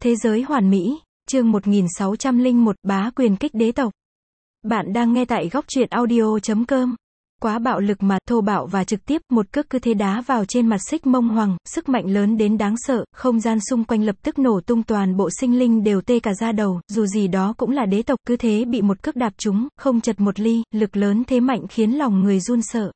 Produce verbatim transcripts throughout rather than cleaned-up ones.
Thế giới hoàn mỹ, chương một nghìn sáu trăm lẻ một, bá quyền kích đế tộc. Bạn đang nghe tại góc truyện audio chấm com. Quá bạo lực mà, thô bạo và trực tiếp, một cước cứ thế đá vào trên mặt Xích Mông Hoàng, sức mạnh lớn đến đáng sợ, không gian xung quanh lập tức nổ tung, toàn bộ sinh linh đều tê cả da đầu, dù gì đó cũng là đế tộc, cứ thế bị một cước đạp trúng, không chật một ly, lực lớn thế mạnh khiến lòng người run sợ.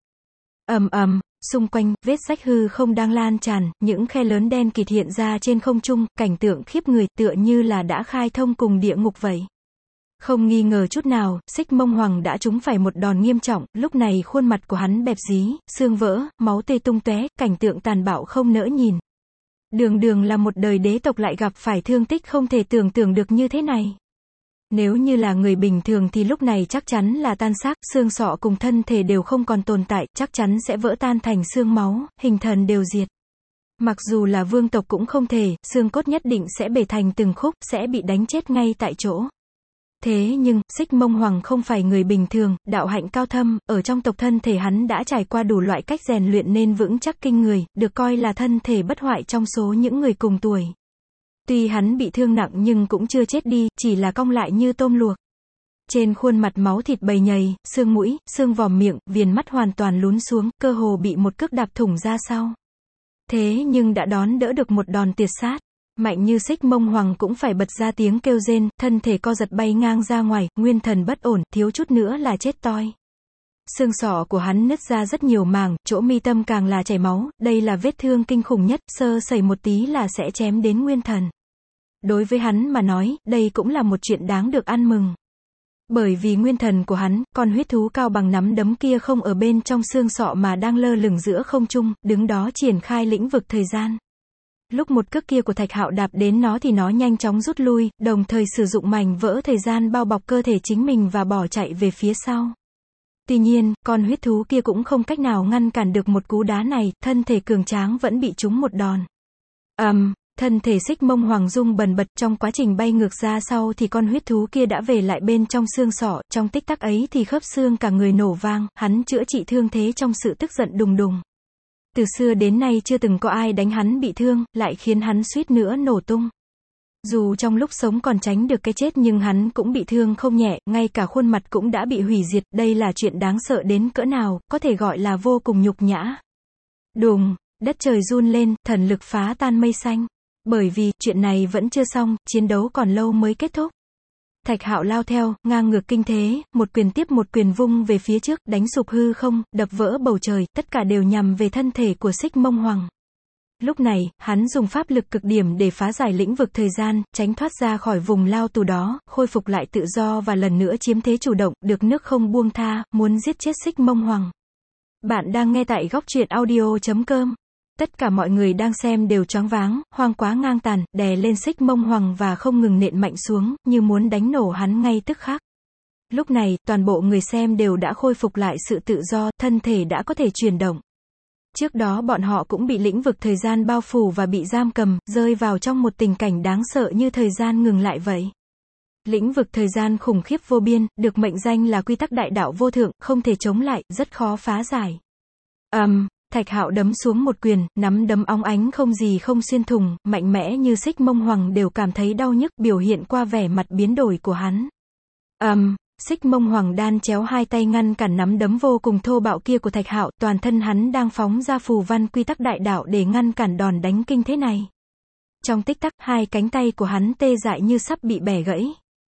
Ầm ầm, xung quanh, vết rách hư không đang lan tràn, những khe lớn đen kịt hiện ra trên không trung, cảnh tượng khiếp người, tựa như là đã khai thông cùng địa ngục vậy. Không nghi ngờ chút nào, Xích Mông Hoàng đã trúng phải một đòn nghiêm trọng, lúc này khuôn mặt của hắn bẹp dí, xương vỡ, máu tươi tung tóe, cảnh tượng tàn bạo không nỡ nhìn. Đường đường là một đời đế tộc lại gặp phải thương tích không thể tưởng tượng được như thế này. Nếu như là người bình thường thì lúc này chắc chắn là tan xác, xương sọ cùng thân thể đều không còn tồn tại, chắc chắn sẽ vỡ tan thành xương máu, hình thần đều diệt. Mặc dù là vương tộc cũng không thể, xương cốt nhất định sẽ bể thành từng khúc, sẽ bị đánh chết ngay tại chỗ. Thế nhưng, Xích Mông Hoàng không phải người bình thường, đạo hạnh cao thâm, ở trong tộc thân thể hắn đã trải qua đủ loại cách rèn luyện nên vững chắc kinh người, được coi là thân thể bất hoại trong số những người cùng tuổi. Tuy hắn bị thương nặng nhưng cũng chưa chết đi, chỉ là cong lại như tôm luộc. Trên khuôn mặt máu thịt bầy nhầy, xương mũi, xương vòm miệng, viền mắt hoàn toàn lún xuống, cơ hồ bị một cước đạp thủng ra sau. Thế nhưng đã đón đỡ được một đòn tuyệt sát. Mạnh như Xích Mông Hoàng cũng phải bật ra tiếng kêu rên, thân thể co giật bay ngang ra ngoài, nguyên thần bất ổn, thiếu chút nữa là chết toi. Xương sọ của hắn nứt ra rất nhiều màng, chỗ mi tâm càng là chảy máu, đây là vết thương kinh khủng nhất, sơ sẩy một tí là sẽ chém đến nguyên thần. Đối với hắn mà nói, đây cũng là một chuyện đáng được ăn mừng. Bởi vì nguyên thần của hắn, con huyết thú cao bằng nắm đấm kia không ở bên trong xương sọ mà đang lơ lửng giữa không trung, đứng đó triển khai lĩnh vực thời gian. Lúc một cước kia của Thạch Hạo đạp đến nó thì nó nhanh chóng rút lui, đồng thời sử dụng mảnh vỡ thời gian bao bọc cơ thể chính mình và bỏ chạy về phía sau. Tuy nhiên, con huyết thú kia cũng không cách nào ngăn cản được một cú đá này, thân thể cường tráng vẫn bị trúng một đòn. Ầm, um, thân thể Xích Mông Hoàng rung bần bật, trong quá trình bay ngược ra sau thì con huyết thú kia đã về lại bên trong xương sọ, trong tích tắc ấy thì khớp xương cả người nổ vang, hắn chữa trị thương thế trong sự tức giận đùng đùng. Từ xưa đến nay chưa từng có ai đánh hắn bị thương, lại khiến hắn suýt nữa nổ tung. Dù trong lúc sống còn tránh được cái chết nhưng hắn cũng bị thương không nhẹ, ngay cả khuôn mặt cũng đã bị hủy diệt, đây là chuyện đáng sợ đến cỡ nào, có thể gọi là vô cùng nhục nhã. Đùng, đất trời run lên, thần lực phá tan mây xanh. Bởi vì, chuyện này vẫn chưa xong, chiến đấu còn lâu mới kết thúc. Thạch Hạo lao theo, ngang ngược kinh thế, một quyền tiếp một quyền vung về phía trước, đánh sụp hư không, đập vỡ bầu trời, tất cả đều nhằm về thân thể của Xích Mông Hoàng. Lúc này, hắn dùng pháp lực cực điểm để phá giải lĩnh vực thời gian, tránh thoát ra khỏi vùng lao tù đó, khôi phục lại tự do và lần nữa chiếm thế chủ động, được nước không buông tha, muốn giết chết Xích Mông Hoàng. Bạn đang nghe tại góc truyện audio chấm com. Tất cả mọi người đang xem đều choáng váng, hoang quá ngang tàn, đè lên Xích Mông Hoàng và không ngừng nện mạnh xuống, như muốn đánh nổ hắn ngay tức khắc. Lúc này, toàn bộ người xem đều đã khôi phục lại sự tự do, thân thể đã có thể chuyển động. Trước đó bọn họ cũng bị lĩnh vực thời gian bao phủ và bị giam cầm, rơi vào trong một tình cảnh đáng sợ như thời gian ngừng lại vậy. Lĩnh vực thời gian khủng khiếp vô biên, được mệnh danh là quy tắc đại đạo vô thượng, không thể chống lại, rất khó phá giải. Ầm, um, Thạch Hạo đấm xuống một quyền, nắm đấm óng ánh không gì không xuyên thủng, mạnh mẽ như Xích Mông Hoàng đều cảm thấy đau nhức, biểu hiện qua vẻ mặt biến đổi của hắn. Ầm, um, Xích Mông Hoàng đan chéo hai tay ngăn cản nắm đấm vô cùng thô bạo kia của Thạch Hạo, toàn thân hắn đang phóng ra phù văn quy tắc đại đạo để ngăn cản đòn đánh kinh thế này. Trong tích tắc, hai cánh tay của hắn tê dại như sắp bị bẻ gãy.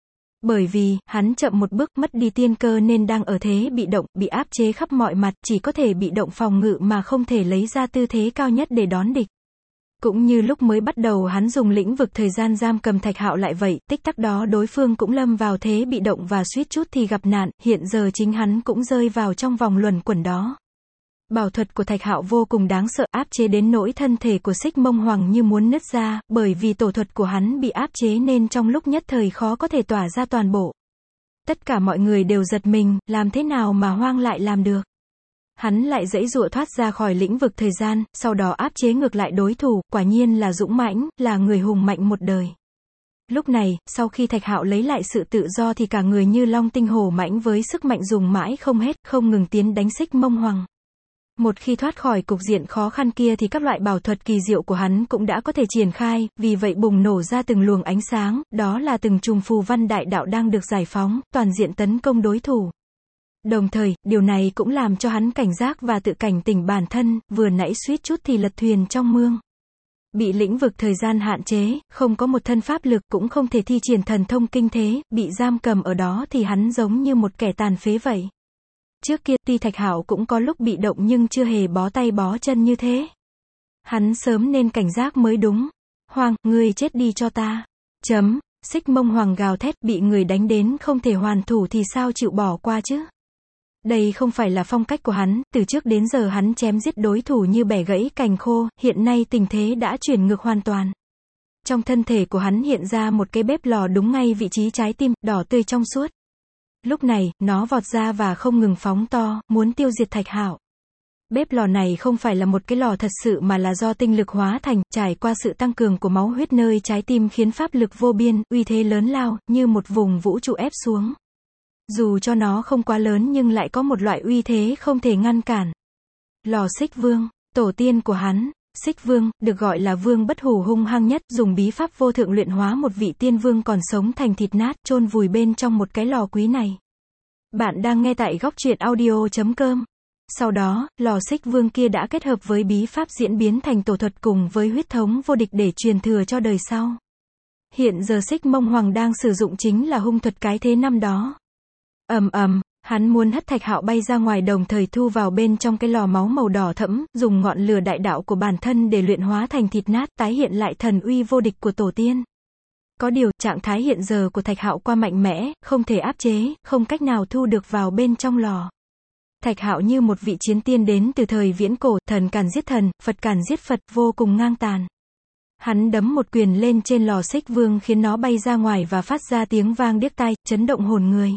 Bởi vì, hắn chậm một bước, mất đi tiên cơ nên đang ở thế bị động, bị áp chế khắp mọi mặt, chỉ có thể bị động phòng ngự mà không thể lấy ra tư thế cao nhất để đón địch. Cũng như lúc mới bắt đầu hắn dùng lĩnh vực thời gian giam cầm Thạch Hạo lại vậy, tích tắc đó đối phương cũng lâm vào thế bị động và suýt chút thì gặp nạn, hiện giờ chính hắn cũng rơi vào trong vòng luẩn quẩn đó. Bảo thuật của Thạch Hạo vô cùng đáng sợ, áp chế đến nỗi thân thể của Xích Mông Hoàng như muốn nứt ra, bởi vì tổ thuật của hắn bị áp chế nên trong lúc nhất thời khó có thể tỏa ra toàn bộ. Tất cả mọi người đều giật mình, làm thế nào mà Hoang lại làm được? Hắn lại giãy giụa thoát ra khỏi lĩnh vực thời gian, sau đó áp chế ngược lại đối thủ, quả nhiên là dũng mãnh, là người hùng mạnh một đời. Lúc này, sau khi Thạch Hạo lấy lại sự tự do thì cả người như long tinh hổ mãnh với sức mạnh dùng mãi không hết, không ngừng tiến đánh Xích Mông Hoàng. Một khi thoát khỏi cục diện khó khăn kia thì các loại bảo thuật kỳ diệu của hắn cũng đã có thể triển khai, vì vậy bùng nổ ra từng luồng ánh sáng, đó là từng chùm phù văn đại đạo đang được giải phóng, toàn diện tấn công đối thủ. Đồng thời, điều này cũng làm cho hắn cảnh giác và tự cảnh tỉnh bản thân, vừa nãy suýt chút thì lật thuyền trong mương. Bị lĩnh vực thời gian hạn chế, không có một thân pháp lực, cũng không thể thi triển thần thông kinh thế, bị giam cầm ở đó thì hắn giống như một kẻ tàn phế vậy. Trước kia, tuy Thạch Hạo cũng có lúc bị động nhưng chưa hề bó tay bó chân như thế. Hắn sớm nên cảnh giác mới đúng. Hoàng, ngươi chết đi cho ta. Chấm, Xích Mông Hoàng gào thét, bị người đánh đến không thể hoàn thủ thì sao chịu bỏ qua chứ? Đây không phải là phong cách của hắn, từ trước đến giờ hắn chém giết đối thủ như bẻ gãy cành khô, hiện nay tình thế đã chuyển ngược hoàn toàn. Trong thân thể của hắn hiện ra một cái bếp lò đúng ngay vị trí trái tim, đỏ tươi trong suốt. Lúc này, nó vọt ra và không ngừng phóng to, muốn tiêu diệt Thạch Hạo. Bếp lò này không phải là một cái lò thật sự mà là do tinh lực hóa thành, trải qua sự tăng cường của máu huyết nơi trái tim khiến pháp lực vô biên, uy thế lớn lao, như một vùng vũ trụ ép xuống. Dù cho nó không quá lớn nhưng lại có một loại uy thế không thể ngăn cản. Lò Xích Vương, tổ tiên của hắn, Xích Vương, được gọi là vương bất hủ hung hăng nhất, dùng bí pháp vô thượng luyện hóa một vị tiên vương còn sống thành thịt nát, chôn vùi bên trong một cái lò quý này. Bạn đang nghe tại góc truyện audio chấm com. Sau đó, lò Xích Vương kia đã kết hợp với bí pháp diễn biến thành tổ thuật cùng với huyết thống vô địch để truyền thừa cho đời sau. Hiện giờ Xích Mông Hoàng đang sử dụng chính là hung thuật cái thế năm đó. Ầm ầm, hắn muốn hất Thạch Hạo bay ra ngoài đồng thời thu vào bên trong cái lò máu màu đỏ thẫm, dùng ngọn lửa đại đạo của bản thân để luyện hóa thành thịt nát, tái hiện lại thần uy vô địch của tổ tiên. Có điều, trạng thái hiện giờ của Thạch Hạo qua mạnh mẽ, không thể áp chế, không cách nào thu được vào bên trong lò. Thạch Hạo như một vị chiến tiên đến từ thời viễn cổ, thần càn giết thần, Phật càn giết Phật, vô cùng ngang tàn. Hắn đấm một quyền lên trên lò Xích Vương khiến nó bay ra ngoài và phát ra tiếng vang điếc tai, chấn động hồn người.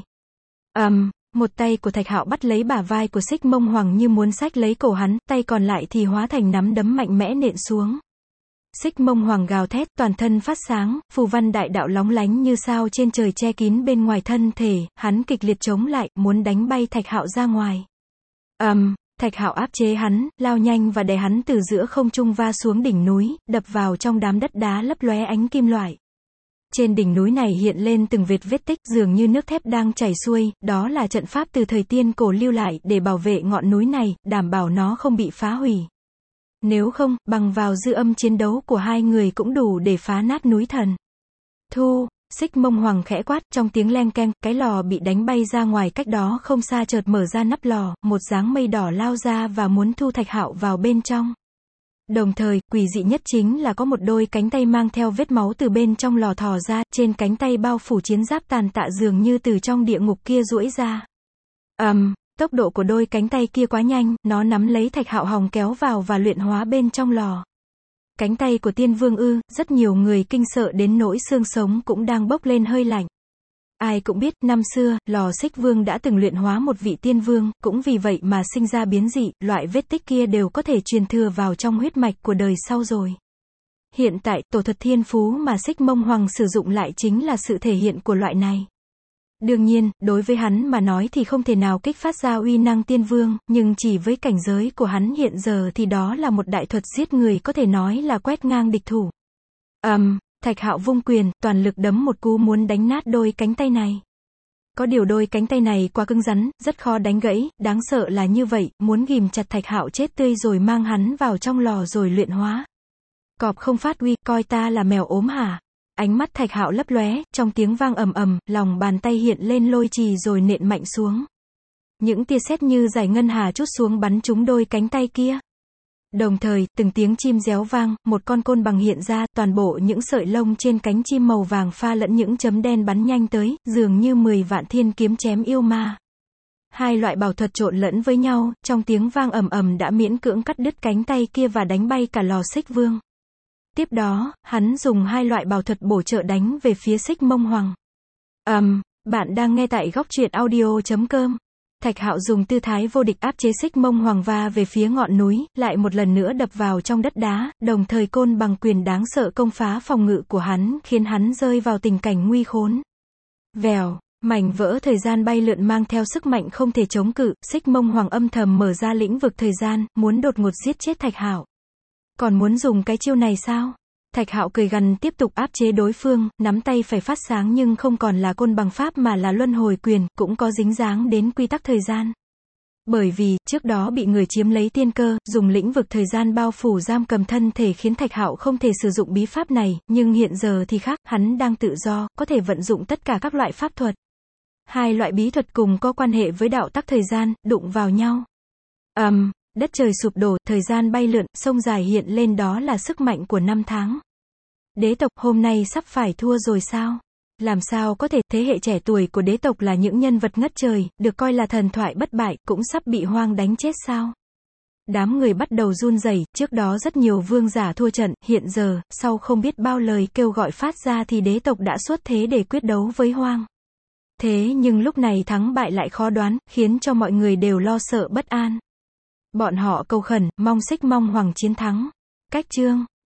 Ầm, um, một tay của Thạch Hạo bắt lấy bả vai của Xích Mông Hoàng như muốn xách lấy cổ hắn, tay còn lại thì hóa thành nắm đấm mạnh mẽ nện xuống. Xích Mông Hoàng gào thét, toàn thân phát sáng, phù văn đại đạo lóng lánh như sao trên trời che kín bên ngoài thân thể, hắn kịch liệt chống lại, muốn đánh bay Thạch Hạo ra ngoài. Ầm, um, Thạch Hạo áp chế hắn, lao nhanh và đè hắn từ giữa không trung va xuống đỉnh núi, đập vào trong đám đất đá lấp lóe ánh kim loại. Trên đỉnh núi này hiện lên từng vệt vết tích dường như nước thép đang chảy xuôi, đó là trận pháp từ thời tiên cổ lưu lại để bảo vệ ngọn núi này, đảm bảo nó không bị phá hủy. Nếu không, bằng vào dư âm chiến đấu của hai người cũng đủ để phá nát núi thần. Thu, Xích Mông Hoàng khẽ quát, trong tiếng leng keng, cái lò bị đánh bay ra ngoài cách đó không xa chợt mở ra nắp lò, một dáng mây đỏ lao ra và muốn thu Thạch Hạo vào bên trong. Đồng thời, quỷ dị nhất chính là có một đôi cánh tay mang theo vết máu từ bên trong lò thò ra, trên cánh tay bao phủ chiến giáp tàn tạ dường như từ trong địa ngục kia duỗi ra. Ầm, um, tốc độ của đôi cánh tay kia quá nhanh, nó nắm lấy Thạch Hạo hòng kéo vào và luyện hóa bên trong lò. Cánh tay của tiên vương ư, rất nhiều người kinh sợ đến nỗi xương sống cũng đang bốc lên hơi lạnh. Ai cũng biết, năm xưa, lò Xích Vương đã từng luyện hóa một vị tiên vương, cũng vì vậy mà sinh ra biến dị, loại vết tích kia đều có thể truyền thừa vào trong huyết mạch của đời sau rồi. Hiện tại, tổ thuật thiên phú mà Xích Mông Hoàng sử dụng lại chính là sự thể hiện của loại này. Đương nhiên, đối với hắn mà nói thì không thể nào kích phát ra uy năng tiên vương, nhưng chỉ với cảnh giới của hắn hiện giờ thì đó là một đại thuật giết người có thể nói là quét ngang địch thủ. Ầm, um, Thạch Hạo vung quyền, toàn lực đấm một cú muốn đánh nát đôi cánh tay này. Có điều đôi cánh tay này quá cứng rắn, rất khó đánh gãy, đáng sợ là như vậy, muốn ghìm chặt Thạch Hạo chết tươi rồi mang hắn vào trong lò rồi luyện hóa. Cọp không phát uy, coi ta là mèo ốm hả? Ánh mắt Thạch Hạo lấp lóe, trong tiếng vang ầm ầm, lòng bàn tay hiện lên lôi trì rồi nện mạnh xuống. Những tia sét như giải ngân hà trút xuống bắn trúng đôi cánh tay kia. Đồng thời, từng tiếng chim réo vang, một con côn bằng hiện ra, toàn bộ những sợi lông trên cánh chim màu vàng pha lẫn những chấm đen bắn nhanh tới, dường như mười vạn thiên kiếm chém yêu ma. Hai loại bảo thuật trộn lẫn với nhau, trong tiếng vang ầm ầm đã miễn cưỡng cắt đứt cánh tay kia và đánh bay cả lò Xích Vương. Tiếp đó, hắn dùng hai loại bảo thuật bổ trợ đánh về phía Xích Mông Hoàng. Ầm, um, bạn đang nghe tại góc truyện audio chấm com. Thạch Hạo dùng tư thái vô địch áp chế Xích Mông Hoàng va về phía ngọn núi, lại một lần nữa đập vào trong đất đá, đồng thời côn bằng quyền đáng sợ công phá phòng ngự của hắn, khiến hắn rơi vào tình cảnh nguy khốn. Vèo, Mảnh vỡ thời gian bay lượn mang theo sức mạnh không thể chống cự, Xích Mông Hoàng âm thầm mở ra lĩnh vực thời gian, muốn đột ngột giết chết Thạch Hạo. Còn muốn dùng cái chiêu này sao? Thạch Hạo cười gằn tiếp tục áp chế đối phương, nắm tay phải phát sáng nhưng không còn là côn bằng pháp mà là luân hồi quyền, cũng có dính dáng đến quy tắc thời gian. Bởi vì, trước đó bị người chiếm lấy tiên cơ, dùng lĩnh vực thời gian bao phủ giam cầm thân thể khiến Thạch Hạo không thể sử dụng bí pháp này, nhưng hiện giờ thì khác, hắn đang tự do, có thể vận dụng tất cả các loại pháp thuật. Hai loại bí thuật cùng có quan hệ với đạo tắc thời gian, đụng vào nhau. ầm, um, đất trời sụp đổ, thời gian bay lượn, sông dài hiện lên đó là sức mạnh của năm tháng. Đế tộc hôm nay sắp phải thua rồi sao? Làm sao có thể, thế hệ trẻ tuổi của đế tộc là những nhân vật ngất trời, được coi là thần thoại bất bại, cũng sắp bị Hoang đánh chết sao? Đám người bắt đầu run rẩy, trước đó rất nhiều vương giả thua trận, hiện giờ, sau không biết bao lời kêu gọi phát ra thì đế tộc đã xuất thế để quyết đấu với Hoang. Thế nhưng lúc này thắng bại lại khó đoán, khiến cho mọi người đều lo sợ bất an. Bọn họ cầu khẩn, mong Xích Mông Hoàng chiến thắng. Cách chương